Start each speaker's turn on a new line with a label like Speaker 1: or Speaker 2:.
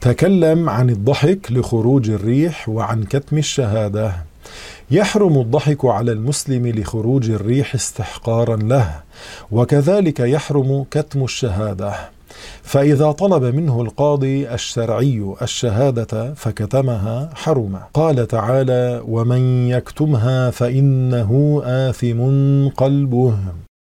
Speaker 1: تكلم عن الضحك لخروج الريح وعن كتم الشهادة. يحرم الضحك على المسلم لخروج الريح استحقارا له، وكذلك يحرم كتم الشهادة. فإذا طلب منه القاضي الشرعي الشهادة فكتمها حرم. قال تعالى: ومن يكتمها فإنه آثم قلبه.